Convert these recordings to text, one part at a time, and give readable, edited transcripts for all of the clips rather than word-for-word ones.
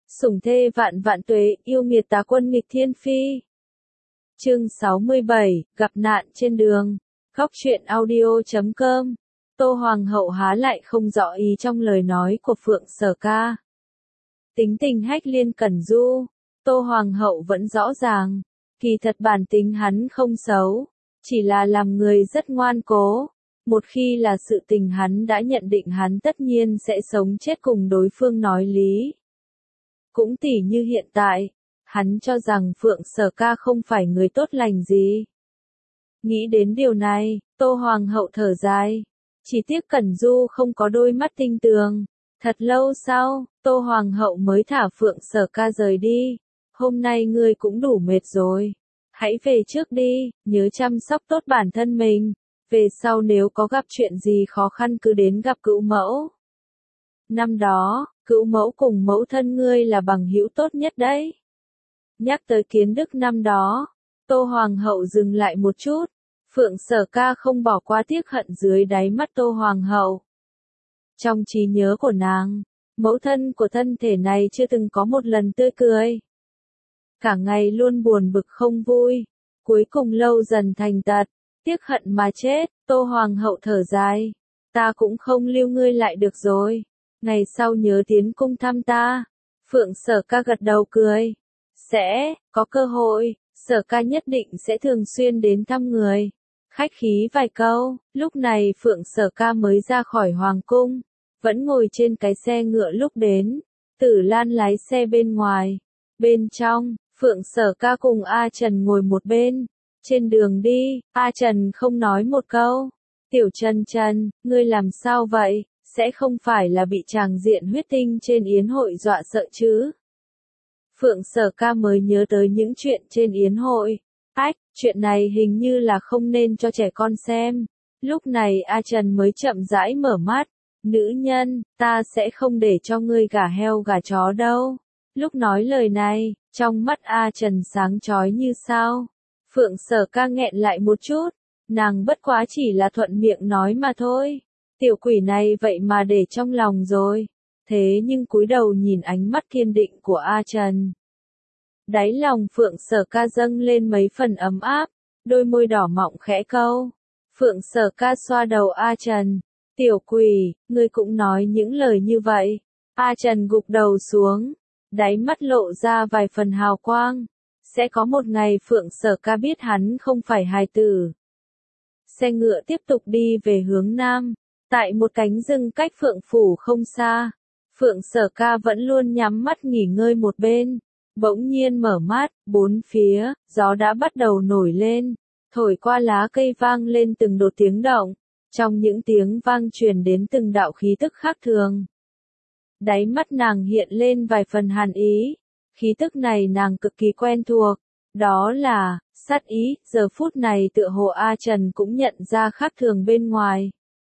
Sủng thê vạn vạn tuế, yêu nghiệt tá quân nghịch thiên phi. Chương 67, gặp nạn trên đường. Góc truyện audio.com. Tô Hoàng hậu há lại không rõ ý trong lời nói của Phượng Sở Ca. Tính tình Hách Liên cẩn du, Tô Hoàng hậu vẫn rõ ràng. Kỳ thật bản tính hắn không xấu, chỉ là làm người rất ngoan cố. Một khi là sự tình hắn đã nhận định hắn tất nhiên sẽ sống chết cùng đối phương nói lý. Cũng tỉ như hiện tại, hắn cho rằng Phượng Sở Ca không phải người tốt lành gì. Nghĩ đến điều này, Tô Hoàng hậu thở dài. Chỉ tiếc Cẩn Du không có đôi mắt tinh tường. Thật lâu sau, Tô Hoàng hậu mới thả Phượng Sở Ca rời đi. Hôm nay ngươi cũng đủ mệt rồi. Hãy về trước đi, nhớ chăm sóc tốt bản thân mình. Về sau nếu có gặp chuyện gì khó khăn cứ đến gặp cữu mẫu. Năm đó, cữu mẫu cùng mẫu thân ngươi là bằng hữu tốt nhất đấy. Nhắc tới kiến đức năm đó, Tô Hoàng hậu dừng lại một chút. Phượng Sở Ca không bỏ qua tiếc hận dưới đáy mắt Tô Hoàng hậu. Trong trí nhớ của nàng, mẫu thân của thân thể này chưa từng có một lần tươi cười. Cả ngày luôn buồn bực không vui, cuối cùng lâu dần thành tật, tiếc hận mà chết. Tô Hoàng hậu thở dài. Ta cũng không lưu ngươi lại được rồi. Ngày sau nhớ tiến cung thăm ta. Phượng Sở Ca gật đầu cười. Sẽ, có cơ hội, Sở Ca nhất định sẽ thường xuyên đến thăm người. Khách khí vài câu, lúc này Phượng Sở Ca mới ra khỏi Hoàng cung. Vẫn ngồi trên cái xe ngựa lúc đến. Tử Lan lái xe bên ngoài. Bên trong, Phượng Sở Ca cùng A Trần ngồi một bên. Trên đường đi, A Trần không nói một câu. Tiểu Trần Trần, ngươi làm sao vậy? Sẽ không phải là bị tràng diện huyết tinh trên yến hội dọa sợ chứ? Phượng Sở Ca mới nhớ tới những chuyện trên yến hội. Ách, chuyện này hình như là không nên cho trẻ con xem. Lúc này A Trần mới chậm rãi mở mắt. Nữ nhân, ta sẽ không để cho ngươi gả heo gả chó đâu. Lúc nói lời này, trong mắt A Trần sáng chói như sao. Phượng Sở Ca nghẹn lại một chút. Nàng bất quá chỉ là thuận miệng nói mà thôi. Tiểu quỷ này vậy mà để trong lòng rồi. Thế nhưng cúi đầu nhìn ánh mắt kiên định của A Trần. Đáy lòng Phượng Sở Ca dâng lên mấy phần ấm áp. Đôi môi đỏ mọng khẽ câu. Phượng Sở Ca xoa đầu A Trần. Tiểu quỷ, ngươi cũng nói những lời như vậy. A Trần gục đầu xuống. Đáy mắt lộ ra vài phần hào quang. Sẽ có một ngày Phượng Sở Ca biết hắn không phải hài tử. Xe ngựa tiếp tục đi về hướng nam. Tại một cánh rừng cách Phượng Phủ không xa. Phượng Sở Ca vẫn luôn nhắm mắt nghỉ ngơi một bên. Bỗng nhiên mở mắt, bốn phía, gió đã bắt đầu nổi lên. Thổi qua lá cây vang lên từng đột tiếng động. Trong những tiếng vang truyền đến từng đạo khí tức khác thường. Đáy mắt nàng hiện lên vài phần hàn ý. Khí tức này nàng cực kỳ quen thuộc. Đó là, sát ý. Giờ phút này tựa hồ A Trần cũng nhận ra khác thường bên ngoài.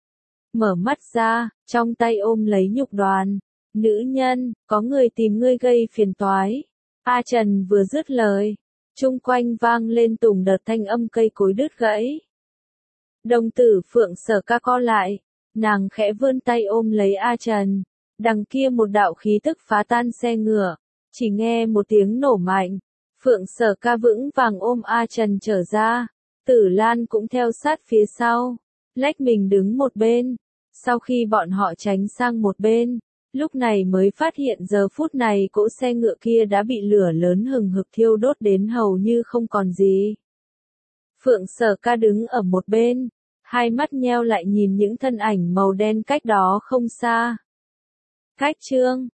Mở mắt ra, trong tay ôm lấy nhục đoàn. Nữ nhân, có người tìm ngươi gây phiền toái. A Trần vừa dứt lời. Chung quanh vang lên từng đợt thanh âm cây cối đứt gãy. Đồng tử Phượng Sở Ca co lại. Nàng khẽ vươn tay ôm lấy A Trần. Đằng kia một đạo khí tức phá tan xe ngựa. Chỉ nghe một tiếng nổ mạnh. Phượng Sở Ca vững vàng ôm A Trần trở ra. Tử Lan cũng theo sát phía sau. Lách mình đứng một bên. Sau khi bọn họ tránh sang một bên. Lúc này mới phát hiện giờ phút này cỗ xe ngựa kia đã bị lửa lớn hừng hực thiêu đốt đến hầu như không còn gì. Phượng Sở Ca đứng ở một bên. Hai mắt nheo lại nhìn những thân ảnh màu đen cách đó không xa. Cách chương